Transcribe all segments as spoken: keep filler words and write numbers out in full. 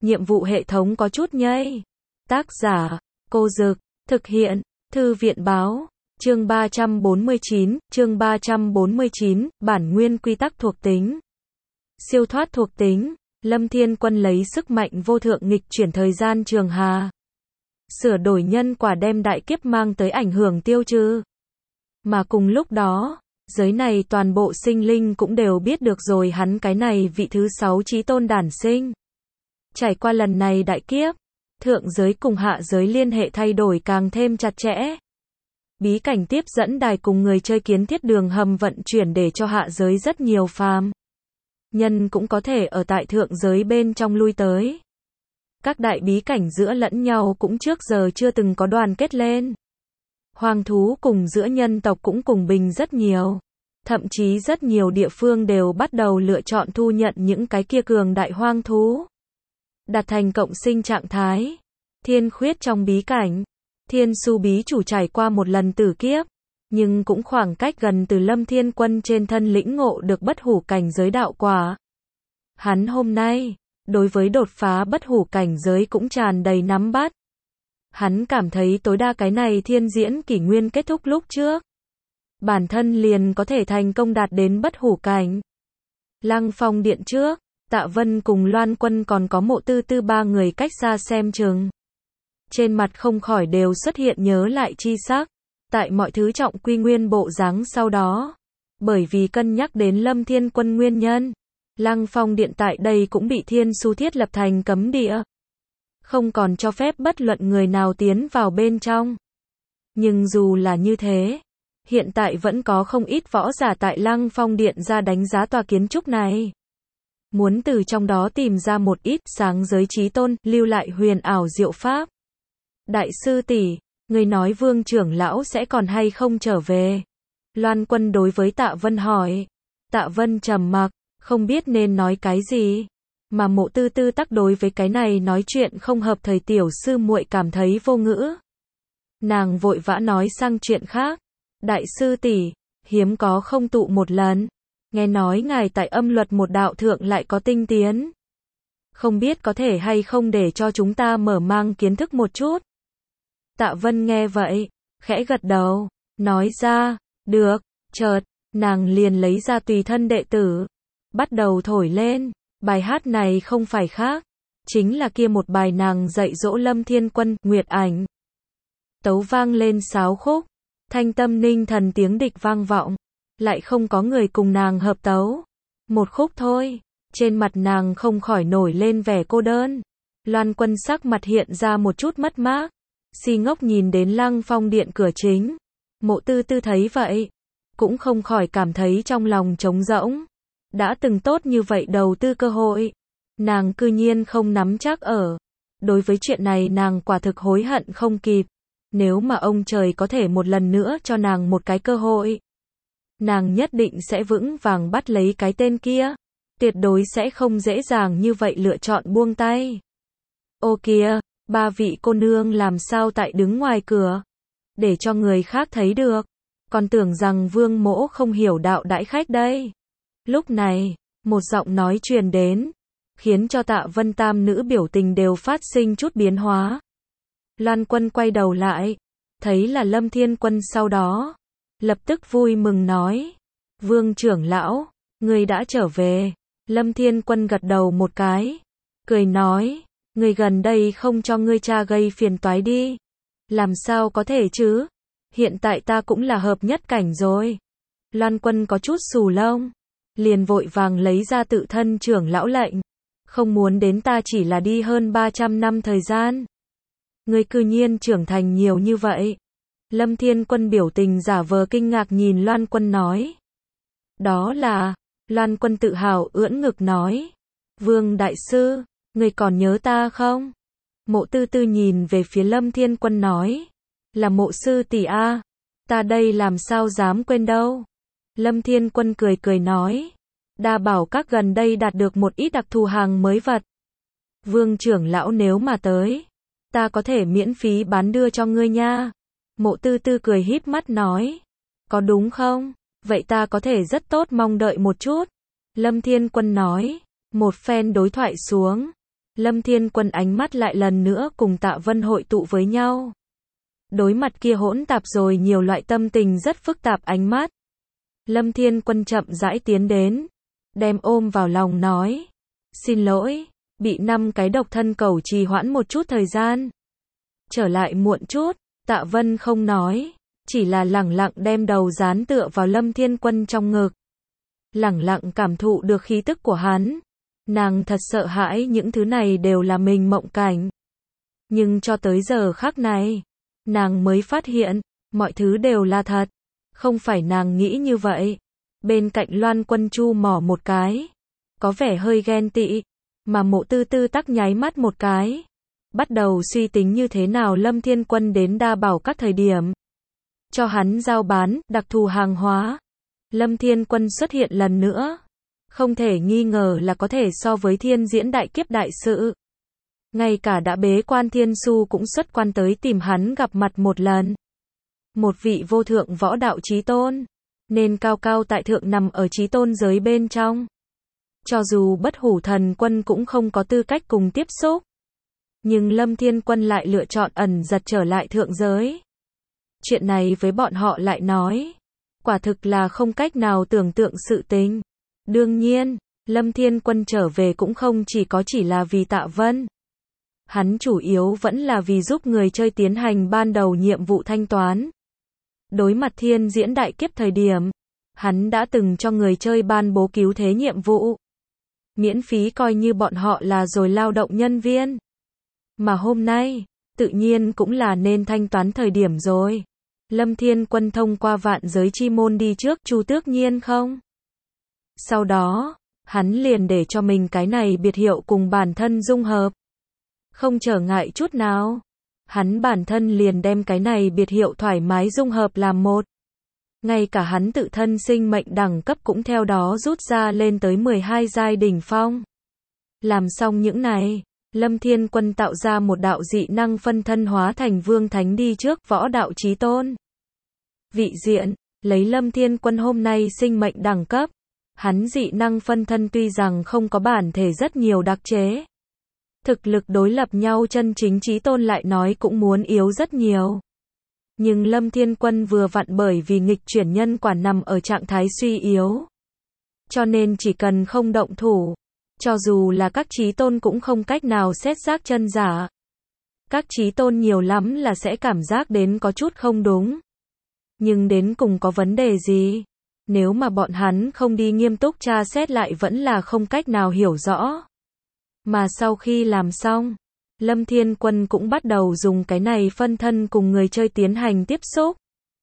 nhiệm vụ hệ thống có chút nhây. Tác giả, Cô Dực, thực hiện, Thư viện Báo, chương ba trăm bốn mươi chín, chương ba trăm bốn mươi chín, bản nguyên quy tắc thuộc tính. Siêu thoát thuộc tính, Lâm Thiên Quân lấy sức mạnh vô thượng nghịch chuyển thời gian trường hà. Sửa đổi nhân quả đem đại kiếp mang tới ảnh hưởng tiêu trừ. Mà cùng lúc đó, giới này toàn bộ sinh linh cũng đều biết được rồi hắn cái này vị thứ sáu chí tôn đản sinh. Trải qua lần này đại kiếp, thượng giới cùng hạ giới liên hệ thay đổi càng thêm chặt chẽ. Bí cảnh tiếp dẫn đài cùng người chơi kiến thiết đường hầm vận chuyển để cho hạ giới rất nhiều phàm nhân cũng có thể ở tại thượng giới bên trong lui tới. Các đại bí cảnh giữa lẫn nhau cũng trước giờ chưa từng có đoàn kết lên. Hoang thú cùng giữa nhân tộc cũng cùng bình rất nhiều. Thậm chí rất nhiều địa phương đều bắt đầu lựa chọn thu nhận những cái kia cường đại hoang thú. Đạt thành cộng sinh trạng thái. Thiên khuyết trong bí cảnh. Thiên su bí chủ trải qua một lần tử kiếp. Nhưng cũng khoảng cách gần từ Lâm Thiên Quân trên thân lĩnh ngộ được bất hủ cảnh giới đạo quả. Hắn hôm nay, đối với đột phá bất hủ cảnh giới cũng tràn đầy nắm bắt. Hắn cảm thấy tối đa cái này thiên diễn kỷ nguyên kết thúc lúc trước. Bản thân liền có thể thành công đạt đến bất hủ cảnh. Lăng Phong điện trước, Tạ Vân cùng Loan Quân còn có Mộ Tư Tư ba người cách xa xem chừng. Trên mặt không khỏi đều xuất hiện nhớ lại chi sắc. Tại mọi thứ trọng quy nguyên bộ dáng sau đó. Bởi vì cân nhắc đến Lâm Thiên Quân nguyên nhân. Lăng Phong điện tại đây cũng bị Thiên Su thiết lập thành cấm địa. Không còn cho phép bất luận người nào tiến vào bên trong. Nhưng dù là như thế, hiện tại vẫn có không ít võ giả tại Lăng Phong điện ra đánh giá tòa kiến trúc này. Muốn từ trong đó tìm ra một ít sáng giới chí tôn, lưu lại huyền ảo diệu pháp. Đại sư tỷ, người nói Vương trưởng lão sẽ còn hay không trở về? Loan Quân đối với Tạ Vân hỏi. Tạ Vân trầm mặc, không biết nên nói cái gì. Mà Mộ Tư Tư tắc đối với cái này nói chuyện không hợp thời tiểu sư muội cảm thấy vô ngữ. Nàng vội vã nói sang chuyện khác. Đại sư tỷ, hiếm có không tụ một lần. Nghe nói ngài tại âm luật một đạo thượng lại có tinh tiến. Không biết có thể hay không để cho chúng ta mở mang kiến thức một chút. Tạ Vân nghe vậy, khẽ gật đầu, nói ra, được, chợt, nàng liền lấy ra tùy thân đệ tử. Bắt đầu thổi lên, bài hát này không phải khác, chính là kia một bài nàng dạy dỗ Lâm Thiên Quân, Nguyệt Ảnh. Tấu vang lên sáo khúc, thanh tâm ninh thần tiếng địch vang vọng, lại không có người cùng nàng hợp tấu. Một khúc thôi, trên mặt nàng không khỏi nổi lên vẻ cô đơn. Loan Quân sắc mặt hiện ra một chút mất mát, si ngốc nhìn đến Lăng Phong điện cửa chính. Mộ Tư Tư thấy vậy, cũng không khỏi cảm thấy trong lòng trống rỗng. Đã từng tốt như vậy đầu tư cơ hội, nàng cư nhiên không nắm chắc ở. Đối với chuyện này nàng quả thực hối hận không kịp. Nếu mà ông trời có thể một lần nữa cho nàng một cái cơ hội, nàng nhất định sẽ vững vàng bắt lấy cái tên kia. Tuyệt đối sẽ không dễ dàng như vậy lựa chọn buông tay. Ô kìa, ba vị cô nương làm sao tại đứng ngoài cửa, để cho người khác thấy được. Còn tưởng rằng Vương Mỗ không hiểu đạo đãi khách đây. Lúc này, một giọng nói truyền đến, khiến cho Tạ Vân tam nữ biểu tình đều phát sinh chút biến hóa. Loan Quân quay đầu lại, thấy là Lâm Thiên Quân sau đó, lập tức vui mừng nói, Vương trưởng lão, ngươi đã trở về. Lâm Thiên Quân gật đầu một cái, cười nói, ngươi gần đây không cho ngươi cha gây phiền toái đi. Làm sao có thể chứ, hiện tại ta cũng là hợp nhất cảnh rồi. Loan Quân có chút xù lông, liền vội vàng lấy ra tự thân trưởng lão lệnh, không muốn đến ta chỉ là đi hơn ba trăm năm thời gian. Ngươi cư nhiên trưởng thành nhiều như vậy. Lâm Thiên Quân biểu tình giả vờ kinh ngạc nhìn Loan Quân nói. Đó là, Loan Quân tự hào ưỡn ngực nói. Vương đại sư, ngươi còn nhớ ta không? Mộ Tư Tư nhìn về phía Lâm Thiên Quân nói. Là Mộ sư tỷ a, ta đây làm sao dám quên đâu. Lâm Thiên Quân cười cười nói. Đa bảo các gần đây đạt được một ít đặc thù hàng mới vật. Vương trưởng lão nếu mà tới, ta có thể miễn phí bán đưa cho ngươi nha. Mộ Tư Tư cười híp mắt nói. Có đúng không? Vậy ta có thể rất tốt mong đợi một chút. Lâm Thiên Quân nói. Một phen đối thoại xuống, Lâm Thiên Quân ánh mắt lại lần nữa cùng Tạ Vân hội tụ với nhau. Đối mặt kia hỗn tạp rồi nhiều loại tâm tình rất phức tạp ánh mắt. Lâm Thiên Quân chậm rãi tiến đến, đem ôm vào lòng nói. Xin lỗi, bị năm cái độc thân cầu trì hoãn một chút thời gian. Trở lại muộn chút, Tạ Vân không nói, chỉ là lẳng lặng đem đầu dán tựa vào Lâm Thiên Quân trong ngực. Lẳng lặng cảm thụ được khí tức của hắn. Nàng thật sợ hãi những thứ này đều là mình mộng cảnh. Nhưng cho tới giờ khắc này, nàng mới phát hiện, mọi thứ đều là thật. Không phải nàng nghĩ như vậy. Bên cạnh Loan Quân chu mỏ một cái. Có vẻ hơi ghen tị. Mà Mộ Tư Tư tắc nháy mắt một cái. Bắt đầu suy tính như thế nào Lâm Thiên Quân đến đa bảo các thời điểm. Cho hắn giao bán, đặc thù hàng hóa. Lâm Thiên Quân xuất hiện lần nữa. Không thể nghi ngờ là có thể so với thiên diễn đại kiếp đại sự. Ngay cả đã bế quan Thiên Su cũng xuất quan tới tìm hắn gặp mặt một lần. Một vị vô thượng võ đạo chí tôn. Nên cao cao tại thượng nằm ở chí tôn giới bên trong. Cho dù Bất Hủ Thần Quân cũng không có tư cách cùng tiếp xúc. Nhưng Lâm Thiên Quân lại lựa chọn ẩn giật trở lại thượng giới. Chuyện này với bọn họ lại nói. Quả thực là không cách nào tưởng tượng sự tình. Đương nhiên, Lâm Thiên Quân trở về cũng không chỉ có chỉ là vì Tạ Vân. Hắn chủ yếu vẫn là vì giúp người chơi tiến hành ban đầu nhiệm vụ thanh toán. Đối mặt thiên diễn đại kiếp thời điểm, hắn đã từng cho người chơi ban bố cứu thế nhiệm vụ. Miễn phí coi như bọn họ là rồi lao động nhân viên. Mà hôm nay, tự nhiên cũng là nên thanh toán thời điểm rồi. Lâm Thiên Quân thông qua vạn giới chi môn đi trước Chu Tước Nhiên không? Sau đó, hắn liền để cho mình cái này biệt hiệu cùng bản thân dung hợp. Không trở ngại chút nào. Hắn bản thân liền đem cái này biệt hiệu thoải mái dung hợp làm một. Ngay cả hắn tự thân sinh mệnh đẳng cấp cũng theo đó rút ra lên tới mười hai giai đỉnh phong. Làm xong những này, Lâm Thiên Quân tạo ra một đạo dị năng phân thân hóa thành Vương Thánh đi trước võ đạo chí tôn. Vị diện, lấy Lâm Thiên Quân hôm nay sinh mệnh đẳng cấp. Hắn dị năng phân thân tuy rằng không có bản thể rất nhiều đặc chế. Thực lực đối lập nhau chân chính chí tôn lại nói cũng muốn yếu rất nhiều. Nhưng Lâm Thiên Quân vừa vặn bởi vì nghịch chuyển nhân quả nằm ở trạng thái suy yếu. Cho nên chỉ cần không động thủ, cho dù là các chí tôn cũng không cách nào xét xác chân giả. Các chí tôn nhiều lắm là sẽ cảm giác đến có chút không đúng. Nhưng đến cùng có vấn đề gì? Nếu mà bọn hắn không đi nghiêm túc tra xét lại vẫn là không cách nào hiểu rõ. Mà sau khi làm xong, Lâm Thiên Quân cũng bắt đầu dùng cái này phân thân cùng người chơi tiến hành tiếp xúc.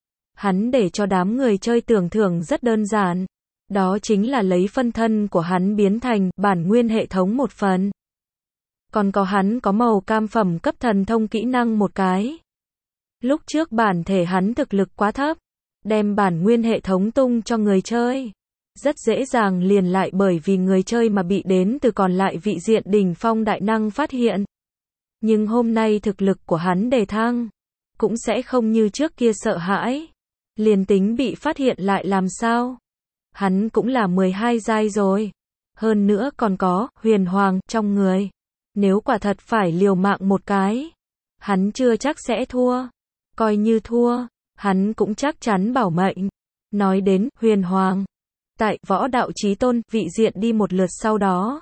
Hắn để cho đám người chơi tưởng thưởng rất đơn giản. Đó chính là lấy phân thân của hắn biến thành bản nguyên hệ thống một phần. Còn có hắn có màu cam phẩm cấp thần thông kỹ năng một cái. Lúc trước bản thể hắn thực lực quá thấp. Đem bản nguyên hệ thống tung cho người chơi. Rất dễ dàng liền lại bởi vì người chơi mà bị đến từ còn lại vị diện đỉnh phong đại năng phát hiện. Nhưng hôm nay thực lực của hắn đề thăng. Cũng sẽ không như trước kia sợ hãi. Liền tính bị phát hiện lại làm sao. Hắn cũng là mười hai giai rồi. Hơn nữa còn có huyền hoàng trong người. Nếu quả thật phải liều mạng một cái. Hắn chưa chắc sẽ thua. Coi như thua. Hắn cũng chắc chắn bảo mệnh. Nói đến huyền hoàng. Tại võ đạo chí tôn vị diện đi một lượt sau đó.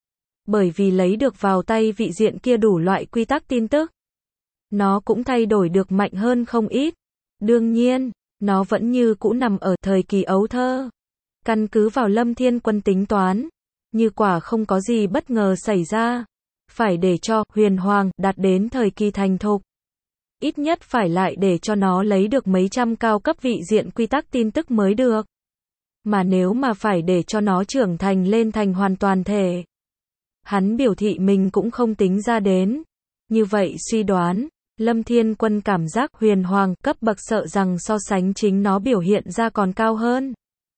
Bởi vì lấy được vào tay vị diện kia đủ loại quy tắc tin tức. Nó cũng thay đổi được mạnh hơn không ít. Đương nhiên, nó vẫn như cũ nằm ở thời kỳ ấu thơ. Căn cứ vào Lâm Thiên Quân tính toán. Như quả không có gì bất ngờ xảy ra. Phải để cho huyền hoàng đạt đến thời kỳ thành thục. Ít nhất phải lại để cho nó lấy được mấy trăm cao cấp vị diện quy tắc tin tức mới được. Mà nếu mà phải để cho nó trưởng thành lên thành hoàn toàn thể. Hắn biểu thị mình cũng không tính ra đến. Như vậy suy đoán, Lâm Thiên Quân cảm giác huyền hoàng cấp bậc sợ rằng so sánh chính nó biểu hiện ra còn cao hơn.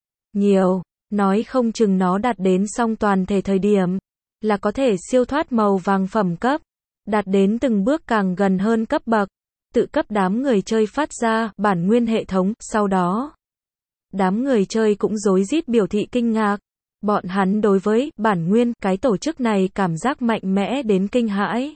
Nhiều, nói không chừng nó đạt đến song toàn thể thời điểm. Là có thể siêu thoát màu vàng phẩm cấp. Đạt đến từng bước càng gần hơn cấp bậc. Tự cấp đám người chơi phát ra bản nguyên hệ thống, sau đó. Đám người chơi cũng rối rít biểu thị kinh ngạc. Bọn hắn đối với bản nguyên cái tổ chức này cảm giác mạnh mẽ đến kinh hãi.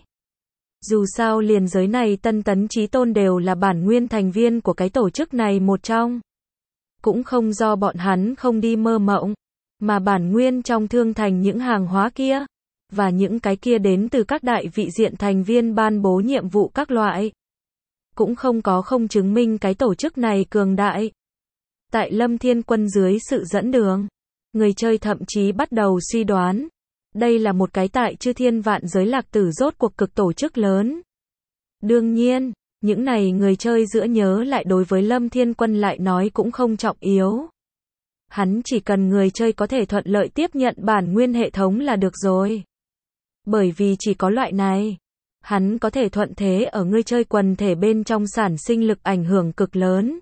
Dù sao liền giới này Tân Tấn Chí Tôn đều là bản nguyên thành viên của cái tổ chức này một trong. Cũng không do bọn hắn không đi mơ mộng, mà bản nguyên trong thương thành những hàng hóa kia, và những cái kia đến từ các đại vị diện thành viên ban bố nhiệm vụ các loại. Cũng không có không chứng minh cái tổ chức này cường đại. Tại Lâm Thiên Quân dưới sự dẫn đường, người chơi thậm chí bắt đầu suy đoán, đây là một cái tại chư thiên vạn giới lạc tử rốt cuộc cực tổ chức lớn. Đương nhiên, những này người chơi giữa nhớ lại đối với Lâm Thiên Quân lại nói cũng không trọng yếu. Hắn chỉ cần người chơi có thể thuận lợi tiếp nhận bản nguyên hệ thống là được rồi. Bởi vì chỉ có loại này, hắn có thể thuận thế ở người chơi quần thể bên trong sản sinh lực ảnh hưởng cực lớn.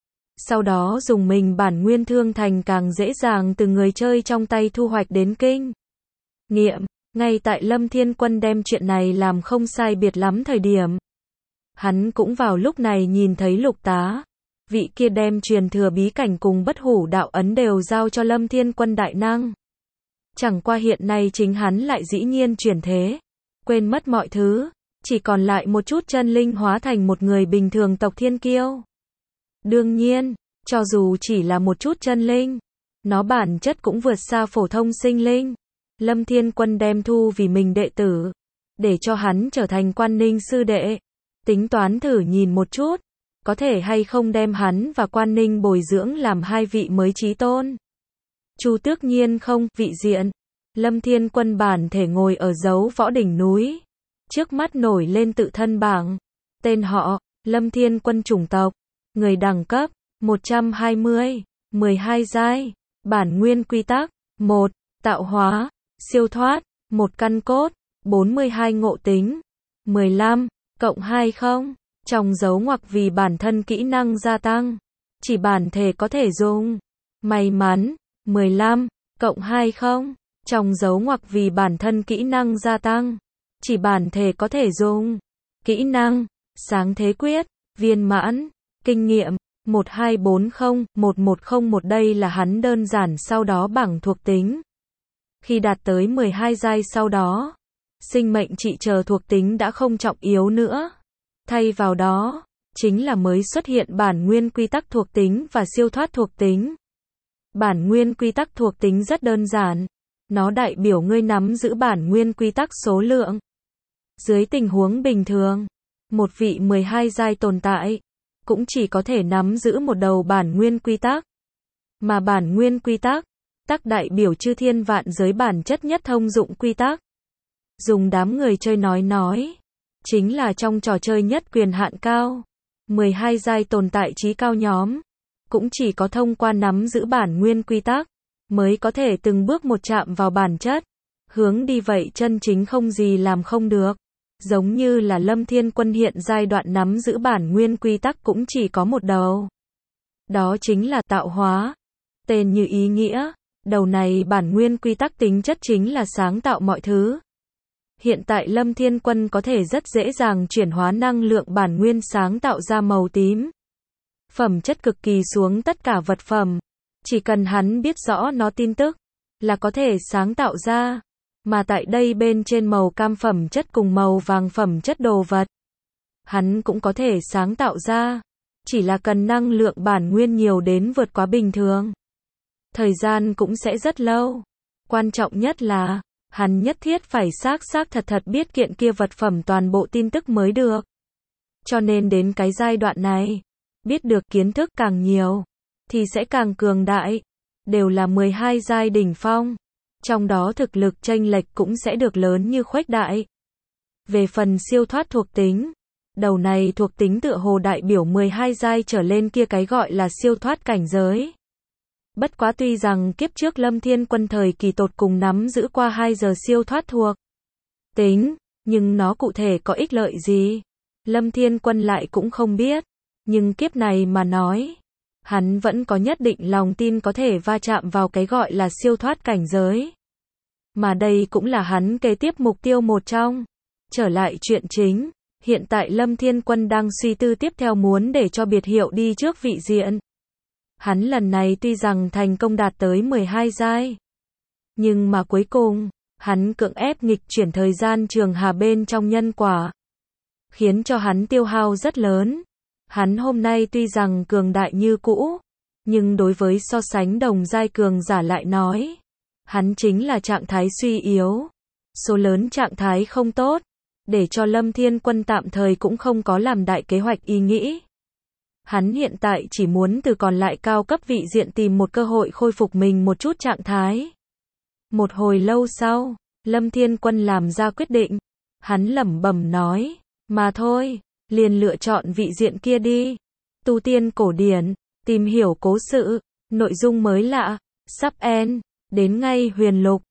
Sau đó dùng mình bản nguyên thương thành càng dễ dàng từ người chơi trong tay thu hoạch đến kinh nghiệm. Ngay tại Lâm Thiên Quân đem chuyện này làm không sai biệt lắm thời điểm, hắn cũng vào lúc này nhìn thấy Lục Tá, vị kia đem truyền thừa bí cảnh cùng bất hủ đạo ấn đều giao cho Lâm Thiên Quân đại năng. Chẳng qua hiện nay chính hắn lại dĩ nhiên chuyển thế, quên mất mọi thứ, chỉ còn lại một chút chân linh hóa thành một người bình thường tộc thiên kiêu. Đương nhiên, cho dù chỉ là một chút chân linh, nó bản chất cũng vượt xa phổ thông sinh linh. Lâm Thiên Quân đem thu vì mình đệ tử, để cho hắn trở thành Quan Ninh sư đệ. Tính toán thử nhìn một chút, có thể hay không đem hắn và Quan Ninh bồi dưỡng làm hai vị mới chí tôn. Chu Tước Nhiên không, vị diện. Lâm Thiên Quân bản thể ngồi ở dấu võ đỉnh núi. Trước mắt nổi lên tự thân bảng. Tên họ, Lâm Thiên Quân chủng tộc. Người đẳng cấp, một trăm hai mươi. mười hai giai. Bản nguyên quy tắc, một. Tạo hóa, siêu thoát, một căn cốt, bốn mươi hai ngộ tính. mười lăm. Cộng hai không. Trong dấu ngoặc vì bản thân kỹ năng gia tăng. Chỉ bản thể có thể dùng. May mắn, mười lăm. Cộng hai không. Trong dấu ngoặc vì bản thân kỹ năng gia tăng. Chỉ bản thể có thể dùng. Kỹ năng, sáng thế quyết, viên mãn, kinh nghiệm, một hai bốn không, một một không một đây là hắn đơn giản sau đó bảng thuộc tính. Khi đạt tới mười hai giai sau đó, sinh mệnh trị chờ thuộc tính đã không trọng yếu nữa. Thay vào đó, chính là mới xuất hiện bản nguyên quy tắc thuộc tính và siêu thoát thuộc tính. Bản nguyên quy tắc thuộc tính rất đơn giản. Nó đại biểu ngươi nắm giữ bản nguyên quy tắc số lượng. Dưới tình huống bình thường, một vị mười hai giai tồn tại, cũng chỉ có thể nắm giữ một đầu bản nguyên quy tắc. Mà bản nguyên quy tắc, tắc đại biểu chư thiên vạn giới bản chất nhất thông dụng quy tắc. Dùng đám người chơi nói nói, chính là trong trò chơi nhất quyền hạn cao. mười hai giai tồn tại trí cao nhóm, cũng chỉ có thông qua nắm giữ bản nguyên quy tắc, mới có thể từng bước một chạm vào bản chất. Hướng đi vậy chân chính không gì làm không được. Giống như là Lâm Thiên Quân hiện giai đoạn nắm giữ bản nguyên quy tắc cũng chỉ có một đầu. Đó chính là tạo hóa. Tên như ý nghĩa, đầu này bản nguyên quy tắc tính chất chính là sáng tạo mọi thứ. Hiện tại Lâm Thiên Quân có thể rất dễ dàng chuyển hóa năng lượng bản nguyên sáng tạo ra màu tím. Phẩm chất cực kỳ xuống tất cả vật phẩm. Chỉ cần hắn biết rõ nó tin tức, là có thể sáng tạo ra. Mà tại đây bên trên màu cam phẩm chất cùng màu vàng phẩm chất đồ vật, hắn cũng có thể sáng tạo ra. Chỉ là cần năng lượng bản nguyên nhiều đến vượt quá bình thường. Thời gian cũng sẽ rất lâu. Quan trọng nhất là, hắn nhất thiết phải xác xác thật thật biết kiện kia vật phẩm toàn bộ tin tức mới được. Cho nên đến cái giai đoạn này, biết được kiến thức càng nhiều, thì sẽ càng cường đại. Đều là mười hai giai đỉnh phong. Trong đó thực lực chênh lệch cũng sẽ được lớn như khuếch đại. Về phần siêu thoát thuộc tính, đầu này thuộc tính tựa hồ đại biểu mười hai giai trở lên kia cái gọi là siêu thoát cảnh giới. Bất quá tuy rằng kiếp trước Lâm Thiên Quân thời kỳ tột cùng nắm giữ qua hai giờ siêu thoát thuộc tính, nhưng nó cụ thể có ích lợi gì, Lâm Thiên Quân lại cũng không biết. Nhưng kiếp này mà nói, hắn vẫn có nhất định lòng tin có thể va chạm vào cái gọi là siêu thoát cảnh giới. Mà đây cũng là hắn kế tiếp mục tiêu một trong. Trở lại chuyện chính, hiện tại Lâm Thiên Quân đang suy tư tiếp theo muốn để cho biệt hiệu đi trước vị diện. Hắn lần này tuy rằng thành công đạt tới mười hai giai, Nhưng mà cuối cùng, hắn cưỡng ép nghịch chuyển thời gian trường hà bên trong nhân quả, khiến cho hắn tiêu hao rất lớn. Hắn hôm nay tuy rằng cường đại như cũ, nhưng đối với so sánh đồng giai cường giả lại nói, hắn chính là trạng thái suy yếu, số lớn trạng thái không tốt, để cho Lâm Thiên Quân tạm thời cũng không có làm đại kế hoạch ý nghĩ. Hắn hiện tại chỉ muốn từ còn lại cao cấp vị diện tìm một cơ hội khôi phục mình một chút trạng thái. Một hồi lâu sau, Lâm Thiên Quân làm ra quyết định, hắn lẩm bẩm nói, mà thôi, liền lựa chọn vị diện kia đi. Tu tiên cổ điển, tìm hiểu cố sự, nội dung mới lạ, sắp end, đến ngay huyền lục.